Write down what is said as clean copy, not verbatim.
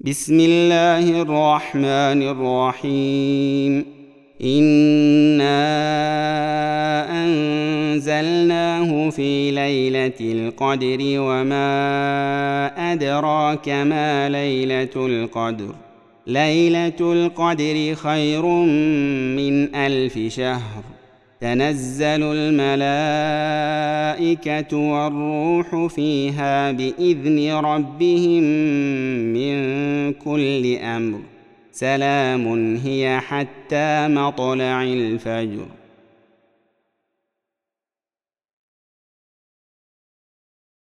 بسم الله الرحمن الرحيم. إنا أنزلناه في ليلة القدر وما أدراك ما ليلة القدر. ليلة القدر خير من 1000 شهر. تنزل الملائكة والروح فيها بإذن ربهم من كل أمر. سلام هي حتى مطلع الفجر.